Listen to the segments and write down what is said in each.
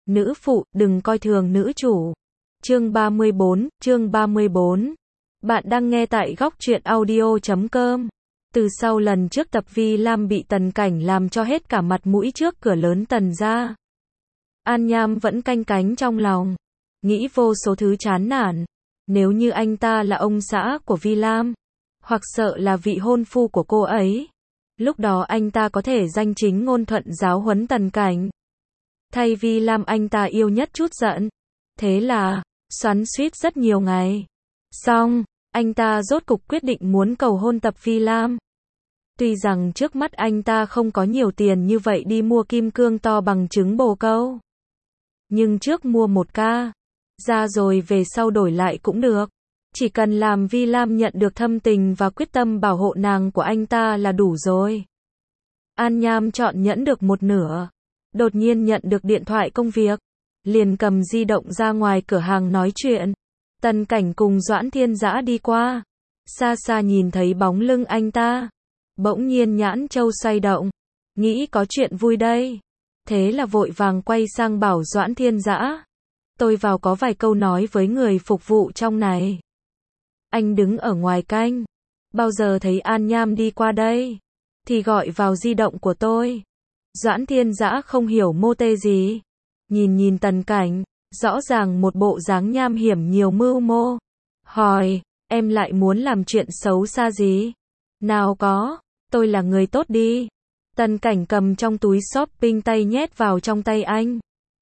Nữ phụ, đừng coi thường nữ chủ. Chương 34. Bạn đang nghe tại góc truyện audio.com. Từ sau lần trước tập Vi Lam bị Tần Cảnh làm cho hết cả mặt mũi trước cửa lớn Tần gia, An Nham vẫn canh cánh trong lòng, nghĩ vô số thứ chán nản. Nếu như anh ta là ông xã của Vi Lam, hoặc sợ là vị hôn phu của cô ấy, lúc đó anh ta có thể danh chính ngôn thuận giáo huấn Tần Cảnh. Thay Vi Lam anh ta yêu nhất chút giận. Thế là, xoắn xuýt rất nhiều ngày. Xong, anh ta rốt cục quyết định muốn cầu hôn tập Vi Lam. Tuy rằng trước mắt anh ta không có nhiều tiền như vậy đi mua kim cương to bằng trứng bồ câu, nhưng trước mua một ca ra rồi về sau đổi lại cũng được. Chỉ cần làm Vi Lam nhận được thâm tình và quyết tâm bảo hộ nàng của anh ta là đủ rồi. An Nham chọn nhẫn được một nửa, đột nhiên nhận được điện thoại công việc, liền cầm di động ra ngoài cửa hàng nói chuyện. Tần Cảnh cùng Doãn Thiên Dã đi qua, xa xa nhìn thấy bóng lưng anh ta, bỗng nhiên nhãn châu xoay động, nghĩ có chuyện vui đây. Thế là vội vàng quay sang bảo Doãn Thiên Dã, tôi vào có vài câu nói với người phục vụ trong này. Anh đứng ở ngoài canh, bao giờ thấy An Nham đi qua đây, thì gọi vào di động của tôi. Doãn Thiên Dã không hiểu mô tê gì, nhìn Tần Cảnh, rõ ràng một bộ dáng nham hiểm nhiều mưu mô, hỏi, em lại muốn làm chuyện xấu xa gì? Nào có, tôi là người tốt đi. Tần Cảnh cầm trong túi shopping tay nhét vào trong tay anh.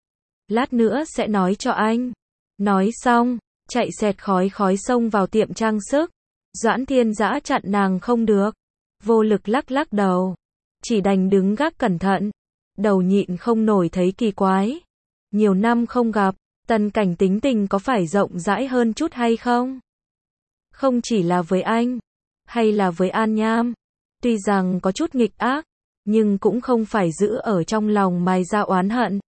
Lát nữa sẽ nói cho anh. Nói xong, chạy xẹt khói xông vào tiệm trang sức. Doãn Thiên Dã chặn nàng không được, vô lực lắc lắc đầu, chỉ đành đứng gác cẩn thận, đầu nhịn không nổi thấy kỳ quái. Nhiều năm không gặp, Tần Cảnh tính tình có phải rộng rãi hơn chút hay không? Không chỉ là với anh, hay là với An Nham, tuy rằng có chút nghịch ác, nhưng cũng không phải giữ ở trong lòng mài ra oán hận.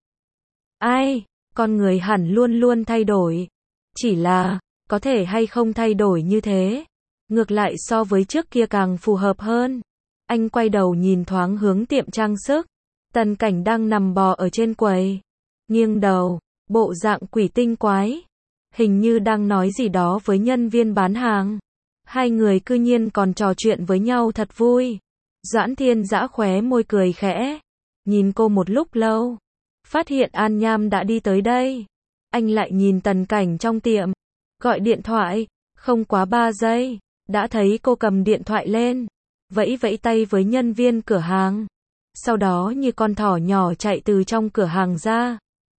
Ai, con người hẳn luôn luôn thay đổi, chỉ là, có thể hay không thay đổi như thế, ngược lại so với trước kia càng phù hợp hơn. Anh quay đầu nhìn thoáng hướng tiệm trang sức, Tần Cảnh đang nằm bò ở trên quầy, nghiêng đầu, bộ dạng quỷ tinh quái, hình như đang nói gì đó với nhân viên bán hàng. Hai người cư nhiên còn trò chuyện với nhau thật vui. Doãn Thiên Dã khóe môi cười khẽ, nhìn cô một lúc lâu, phát hiện An Nham đã đi tới đây. Anh lại nhìn Tần Cảnh trong tiệm, gọi điện thoại, không quá 3 giây, đã thấy cô cầm điện thoại lên, vẫy vẫy tay với nhân viên cửa hàng, sau đó như con thỏ nhỏ chạy từ trong cửa hàng ra.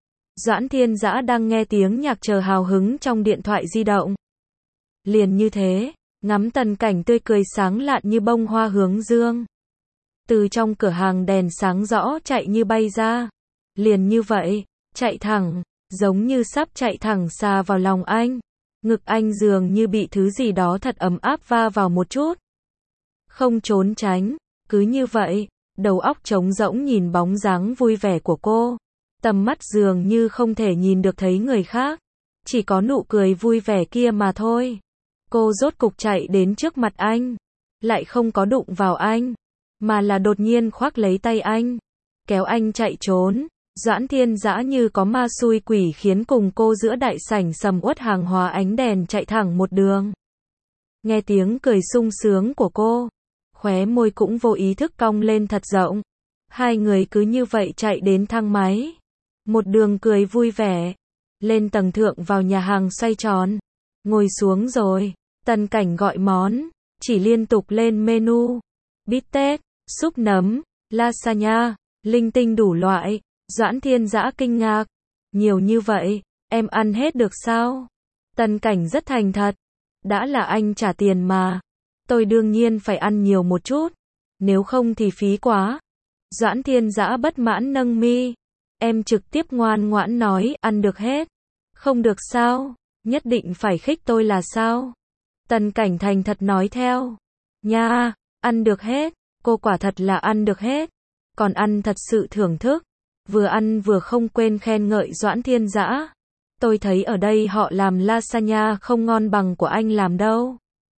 Doãn Thiên Dã đang nghe tiếng nhạc chờ hào hứng trong điện thoại di động. Liền như thế, ngắm Tần Cảnh tươi cười sáng lạn như bông hoa hướng dương. Từ trong cửa hàng đèn sáng rõ chạy như bay ra. Liền như vậy, chạy thẳng, giống như sắp chạy thẳng xa vào lòng anh. Ngực anh dường như bị thứ gì đó thật ấm áp va vào một chút. Không trốn tránh, cứ như vậy, đầu óc trống rỗng nhìn bóng dáng vui vẻ của cô. Tầm mắt dường như không thể nhìn được thấy người khác, chỉ có nụ cười vui vẻ kia mà thôi. Cô rốt cục chạy đến trước mặt anh, lại không có đụng vào anh, mà là đột nhiên khoác lấy tay anh, kéo anh chạy trốn. Doãn Thiên Dã như có ma xui quỷ khiến cùng cô giữa đại sảnh sầm uất hàng hóa ánh đèn chạy thẳng một đường. Nghe tiếng cười sung sướng của cô, khóe môi cũng vô ý thức cong lên thật rộng. Hai người cứ như vậy chạy đến thang máy, một đường cười vui vẻ, lên tầng thượng vào nhà hàng xoay tròn, ngồi xuống rồi. Tần Cảnh gọi món, chỉ liên tục lên menu, bít tết, súp nấm, lasagna, linh tinh đủ loại. Doãn Thiên Dã kinh ngạc, nhiều như vậy, em ăn hết được sao? Tần Cảnh rất thành thật, đã là anh trả tiền mà, tôi đương nhiên phải ăn nhiều một chút, nếu không thì phí quá. Doãn Thiên Dã bất mãn nâng mi, em trực tiếp ngoan ngoãn nói ăn được hết, không được sao, nhất định phải khích tôi là sao? Tần Cảnh thành thật nói theo, nha, ăn được hết, cô quả thật là ăn được hết, còn ăn thật sự thưởng thức, vừa ăn vừa không quên khen ngợi Doãn Thiên Dã. Tôi thấy ở đây họ làm lasagna không ngon bằng của anh làm đâu.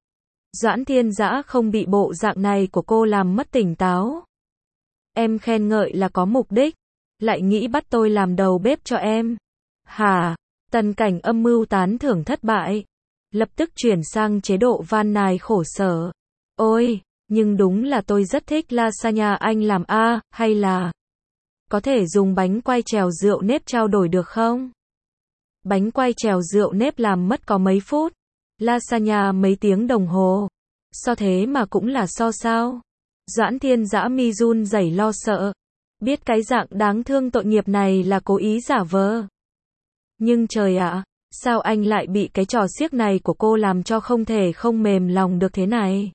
Doãn Thiên Dã không bị bộ dạng này của cô làm mất tỉnh táo. Em khen ngợi là có mục đích, lại nghĩ bắt tôi làm đầu bếp cho em. Hả? Tần Cảnh âm mưu tán thưởng thất bại. Lập tức chuyển sang chế độ van nài khổ sở. Ôi, nhưng đúng là tôi rất thích lasagna anh làm hay là có thể dùng bánh quai trèo rượu nếp trao đổi được không? Bánh quai trèo rượu nếp làm mất có mấy phút, lasagna mấy tiếng đồng hồ. So thế mà cũng là so sao? Doãn Thiên Dã mi run rẩy lo sợ. Biết cái dạng đáng thương tội nghiệp này là cố ý giả vờ. Nhưng trời ạ, sao anh lại bị cái trò xiếc này của cô làm cho không thể không mềm lòng được thế này?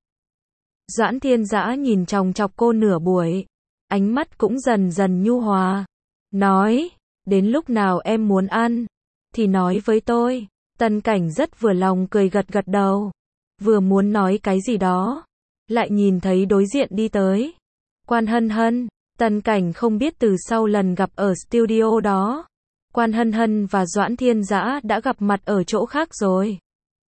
Doãn Thiên Dã nhìn chòng chọc cô nửa buổi, ánh mắt cũng dần dần nhu hòa. Nói, đến lúc nào em muốn ăn, thì nói với tôi. Tần Cảnh rất vừa lòng cười gật gật đầu. Vừa muốn nói cái gì đó, lại nhìn thấy đối diện đi tới Quan Hân Hân. Tần Cảnh không biết từ sau lần gặp ở studio đó, Quan Hân Hân và Doãn Thiên Dã đã gặp mặt ở chỗ khác rồi.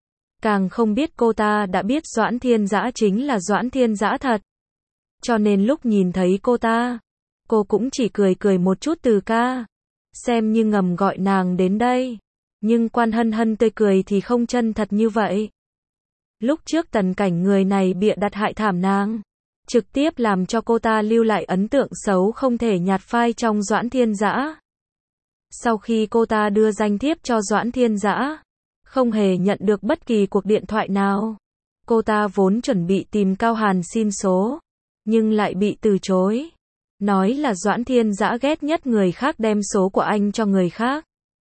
Càng không biết cô ta đã biết Doãn Thiên Dã chính là Doãn Thiên Dã thật. Cho nên lúc nhìn thấy cô ta, cô cũng chỉ cười cười một chút từ ca, xem như ngầm gọi nàng đến đây. Nhưng Quan Hân Hân tươi cười thì không chân thật như vậy. Lúc trước Tần Cảnh người này bịa đặt hại thảm nàng, trực tiếp làm cho cô ta lưu lại ấn tượng xấu không thể nhạt phai trong Doãn Thiên Dã. Sau khi cô ta đưa danh thiếp cho Doãn Thiên Dã, không hề nhận được bất kỳ cuộc điện thoại nào. Cô ta vốn chuẩn bị tìm Cao Hàn xin số, nhưng lại bị từ chối. Nói là Doãn Thiên Dã ghét nhất người khác đem số của anh cho người khác.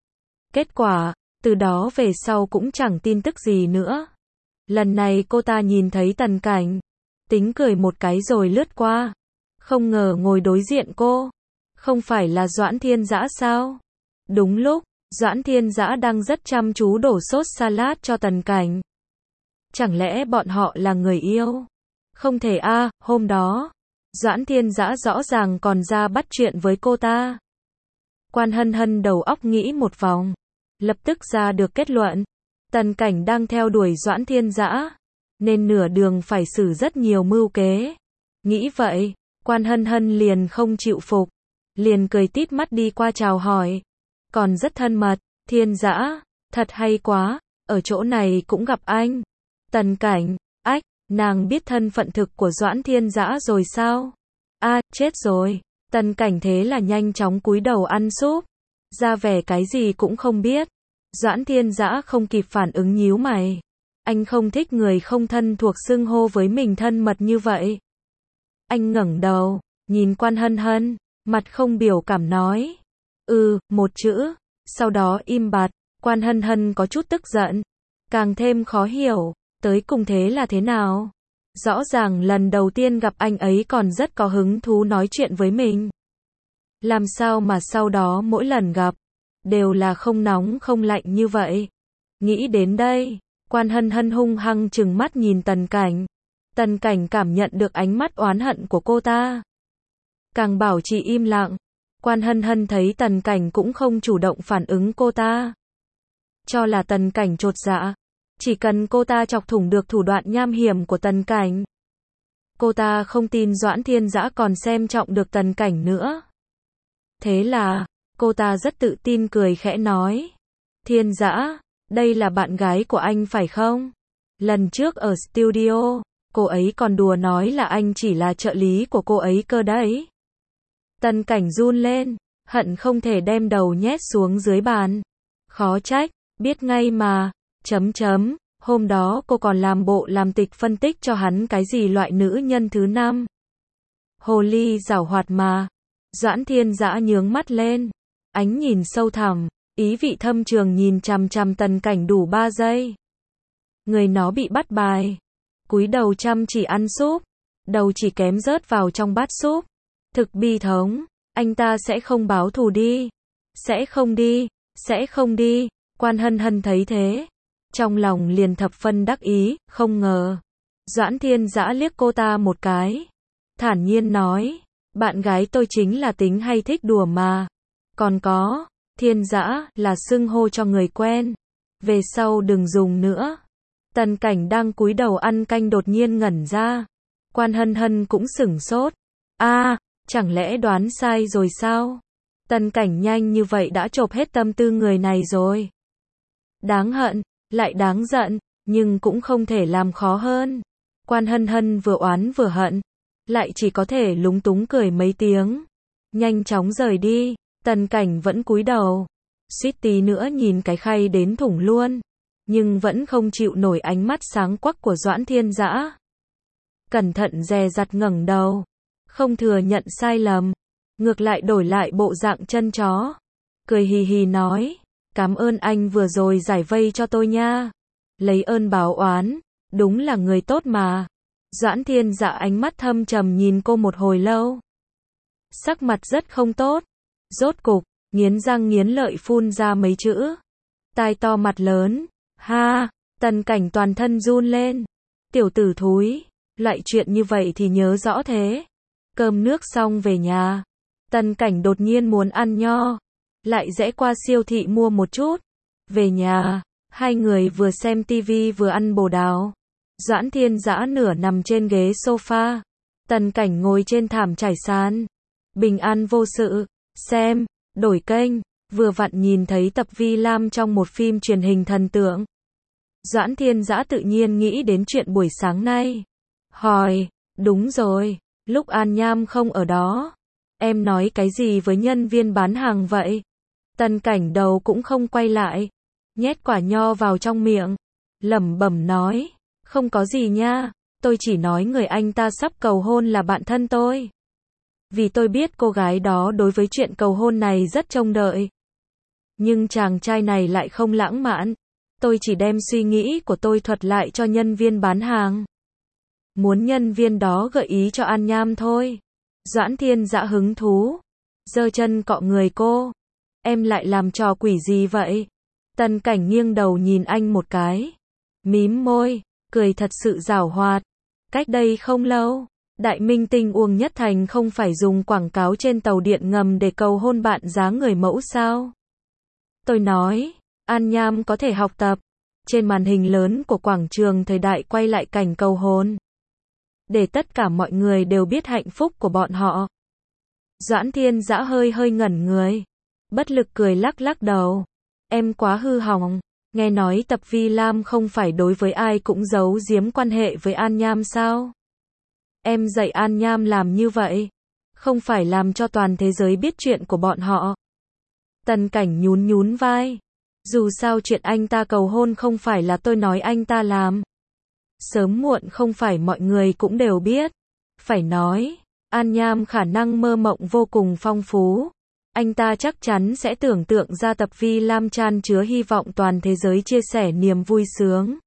Kết quả, từ đó về sau cũng chẳng tin tức gì nữa. Lần này cô ta nhìn thấy Tần Cảnh, tính cười một cái rồi lướt qua. Không ngờ ngồi đối diện cô, không phải là Doãn Thiên Dã sao? Đúng lúc, Doãn Thiên Dã đang rất chăm chú đổ sốt salad cho Tần Cảnh. Chẳng lẽ bọn họ là người yêu? Không thể hôm đó, Doãn Thiên Dã rõ ràng còn ra bắt chuyện với cô ta. Quan Hân Hân đầu óc nghĩ một vòng, lập tức ra được kết luận. Tần Cảnh đang theo đuổi Doãn Thiên Dã, nên nửa đường phải xử rất nhiều mưu kế. Nghĩ vậy, Quan Hân Hân liền không chịu phục, liền cười tít mắt đi qua chào hỏi. Còn rất thân mật, Thiên Dã, thật hay quá, ở chỗ này cũng gặp anh. Tần Cảnh, nàng biết thân phận thực của Doãn Thiên Dã rồi sao? Chết rồi. Tần Cảnh thế là nhanh chóng cúi đầu ăn súp, ra vẻ cái gì cũng không biết. Doãn Thiên Dã không kịp phản ứng nhíu mày. Anh không thích người không thân thuộc xưng hô với mình thân mật như vậy. Anh ngẩng đầu, nhìn Quan Hân Hân, mặt không biểu cảm nói. Một chữ, sau đó im bặt. Quan Hân Hân có chút tức giận, càng thêm khó hiểu, tới cùng thế là thế nào? Rõ ràng lần đầu tiên gặp anh ấy còn rất có hứng thú nói chuyện với mình. Làm sao mà sau đó mỗi lần gặp, đều là không nóng không lạnh như vậy? Nghĩ đến đây, Quan Hân Hân hung hăng trừng mắt nhìn Tần Cảnh. Tần Cảnh cảm nhận được ánh mắt oán hận của cô ta, càng bảo trì im lặng. Quan Hân Hân thấy Tần Cảnh cũng không chủ động phản ứng cô ta, cho là Tần Cảnh chột dạ. Chỉ cần cô ta chọc thủng được thủ đoạn nham hiểm của Tần Cảnh, cô ta không tin Doãn Thiên Dã còn xem trọng được Tần Cảnh nữa. Thế là, cô ta rất tự tin cười khẽ nói. Thiên Dã, đây là bạn gái của anh phải không? Lần trước ở studio, cô ấy còn đùa nói là anh chỉ là trợ lý của cô ấy cơ đấy. Tần Cảnh run lên, hận không thể đem đầu nhét xuống dưới bàn. Khó trách, biết ngay mà. Hôm đó cô còn làm bộ làm tịch phân tích cho hắn cái gì loại nữ nhân thứ 5. Hồ ly giảo hoạt mà. Doãn Thiên Dã nhướng mắt lên, ánh nhìn sâu thẳm, ý vị thâm trường nhìn chằm chằm Tần Cảnh đủ 3 giây. Người nó bị bắt bài, cúi đầu chăm chỉ ăn súp, đầu chỉ kém rớt vào trong bát súp. Thực bi thống, anh ta sẽ không báo thù đi. Sẽ không đi. Quan Hân Hân thấy thế, trong lòng liền thập phân đắc ý, không ngờ. Doãn Thiên Dã liếc cô ta một cái, thản nhiên nói, bạn gái tôi chính là tính hay thích đùa mà. Còn có, Thiên Dã là xưng hô cho người quen, về sau đừng dùng nữa. Tần Cảnh đang cúi đầu ăn canh đột nhiên ngẩn ra. Quan Hân Hân cũng sửng sốt. Chẳng lẽ đoán sai rồi sao? Tần Cảnh nhanh như vậy đã chộp hết tâm tư người này rồi. Đáng hận, lại đáng giận, nhưng cũng không thể làm khó hơn. Quan Hân Hân vừa oán vừa hận, lại chỉ có thể lúng túng cười mấy tiếng. Nhanh chóng rời đi, Tần Cảnh vẫn cúi đầu. Suýt tí nữa nhìn cái khay đến thủng luôn. Nhưng vẫn không chịu nổi ánh mắt sáng quắc của Doãn Thiên Dã. Cẩn thận dè dặt ngẩng đầu. Không thừa nhận sai lầm. Ngược lại đổi lại bộ dạng chân chó. Cười hì hì nói. Cảm ơn anh vừa rồi giải vây cho tôi nha. Lấy ơn báo oán. Đúng là người tốt mà. Doãn Thiên Dã ánh mắt thâm trầm nhìn cô một hồi lâu. Sắc mặt rất không tốt. Rốt cục, nghiến răng nghiến lợi phun ra mấy chữ. Tai to mặt lớn. Ha, Tần Cảnh toàn thân run lên. Tiểu tử thúi, loại chuyện như vậy thì nhớ rõ thế. Cơm nước xong về nhà. Tần Cảnh đột nhiên muốn ăn nho. Lại rẽ qua siêu thị mua một chút. Về nhà, hai người vừa xem tivi vừa ăn bồ đào. Doãn Thiên Dã nửa nằm trên ghế sofa. Tần Cảnh ngồi trên thảm trải sàn. Bình an vô sự. Xem, đổi kênh. Vừa vặn nhìn thấy tập Vi Lam trong một phim truyền hình thần tượng. Doãn Thiên Dã tự nhiên nghĩ đến chuyện buổi sáng nay. Hỏi, đúng rồi, lúc An Nham không ở đó. Em nói cái gì với nhân viên bán hàng vậy? Tần Cảnh đầu cũng không quay lại. Nhét quả nho vào trong miệng. Lẩm bẩm nói, không có gì nha. Tôi chỉ nói người anh ta sắp cầu hôn là bạn thân tôi. Vì tôi biết cô gái đó đối với chuyện cầu hôn này rất trông đợi. Nhưng chàng trai này lại không lãng mạn. Tôi chỉ đem suy nghĩ của tôi thuật lại cho nhân viên bán hàng. Muốn nhân viên đó gợi ý cho An Nham thôi. Doãn Thiên Dã hứng thú. Giơ chân cọ người cô. Em lại làm trò quỷ gì vậy? Tần Cảnh nghiêng đầu nhìn anh một cái. Mím môi, cười thật sự giảo hoạt. Cách đây không lâu, đại minh tinh Uông Nhất Thành không phải dùng quảng cáo trên tàu điện ngầm để cầu hôn bạn giá người mẫu sao? Tôi nói, An Nham có thể học tập. Trên màn hình lớn của quảng trường thời đại quay lại cảnh cầu hôn. Để tất cả mọi người đều biết hạnh phúc của bọn họ. Doãn Thiên Dã hơi hơi ngẩn người. Bất lực cười lắc lắc đầu. Em quá hư hỏng. Nghe nói tập Vi Lam không phải đối với ai cũng giấu giếm quan hệ với An Nham sao? Em dạy An Nham làm như vậy. Không phải làm cho toàn thế giới biết chuyện của bọn họ. Tần Cảnh nhún nhún vai. Dù sao chuyện anh ta cầu hôn không phải là tôi nói anh ta làm. Sớm muộn không phải mọi người cũng đều biết. Phải nói, An Nham khả năng mơ mộng vô cùng phong phú. Anh ta chắc chắn sẽ tưởng tượng ra tập Vi Lam chan chứa hy vọng toàn thế giới chia sẻ niềm vui sướng.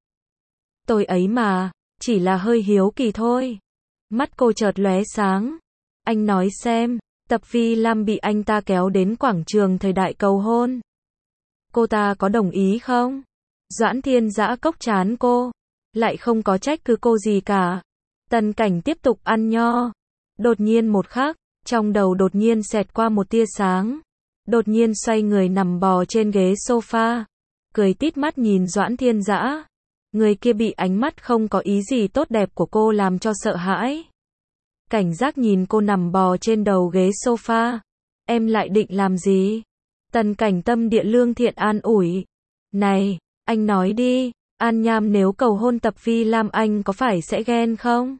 Tôi ấy mà, chỉ là hơi hiếu kỳ thôi. Mắt cô chợt lóe sáng. Anh nói xem, tập Vi Lam bị anh ta kéo đến quảng trường thời đại cầu hôn. Cô ta có đồng ý không? Doãn Thiên Dã cốc chán cô. Lại không có trách cứ cô gì cả. Tần Cảnh tiếp tục ăn nho. Đột nhiên một khắc, trong đầu đột nhiên xẹt qua một tia sáng. Đột nhiên xoay người nằm bò trên ghế sofa. Cười tít mắt nhìn Doãn Thiên Dã. Người kia bị ánh mắt không có ý gì tốt đẹp của cô làm cho sợ hãi. Cảnh giác nhìn cô nằm bò trên đầu ghế sofa. Em lại định làm gì? Tần Cảnh tâm địa lương thiện an ủi. Này, anh nói đi, An Nham nếu cầu hôn tập Vi Lam anh có phải sẽ ghen không?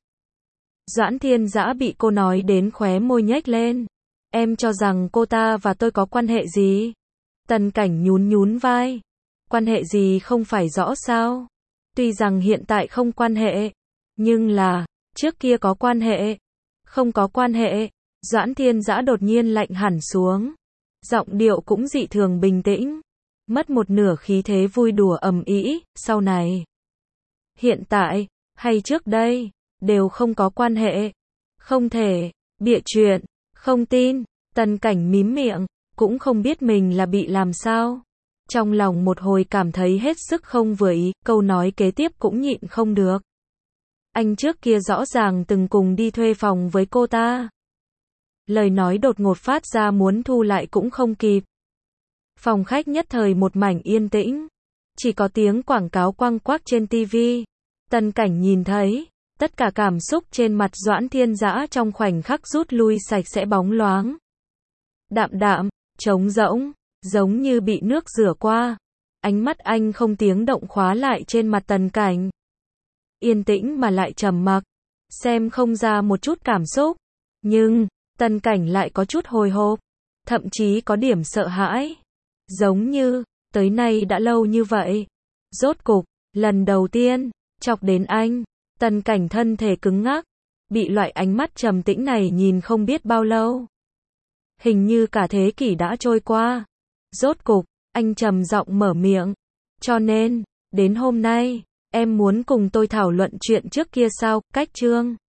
Doãn Thiên Dã bị cô nói đến khóe môi nhếch lên. Em cho rằng cô ta và tôi có quan hệ gì? Tần Cảnh nhún nhún vai. Quan hệ gì không phải rõ sao? Tuy rằng hiện tại không quan hệ, nhưng là, trước kia có quan hệ. Không có quan hệ. Doãn Thiên Dã đột nhiên lạnh hẳn xuống. Giọng điệu cũng dị thường bình tĩnh. Mất một nửa khí thế vui đùa ầm ĩ, sau này. Hiện tại, hay trước đây, đều không có quan hệ. Không thể, bịa chuyện, không tin. Tần Cảnh mím miệng, cũng không biết mình là bị làm sao. Trong lòng một hồi cảm thấy hết sức không vừa ý, câu nói kế tiếp cũng nhịn không được. Anh trước kia rõ ràng từng cùng đi thuê phòng với cô ta. Lời nói đột ngột phát ra muốn thu lại cũng không kịp. Phòng khách nhất thời một mảnh yên tĩnh. Chỉ có tiếng quảng cáo quăng quác trên tivi. Tần Cảnh nhìn thấy, tất cả cảm xúc trên mặt Doãn Thiên Dã trong khoảnh khắc rút lui sạch sẽ bóng loáng. Đạm đạm, trống rỗng, giống như bị nước rửa qua. Ánh mắt anh không tiếng động khóa lại trên mặt Tần Cảnh. Yên tĩnh mà lại trầm mặc, xem không ra một chút cảm xúc. Nhưng, Tần Cảnh lại có chút hồi hộp, thậm chí có điểm sợ hãi. Giống như, tới nay đã lâu như vậy. Rốt cục, lần đầu tiên, chọc đến anh. Tần Cảnh thân thể cứng ngắc, bị loại ánh mắt trầm tĩnh này nhìn không biết bao lâu. Hình như cả thế kỷ đã trôi qua. Rốt cục, anh trầm giọng mở miệng. Cho nên, đến hôm nay, em muốn cùng tôi thảo luận chuyện trước kia sao? Cách chương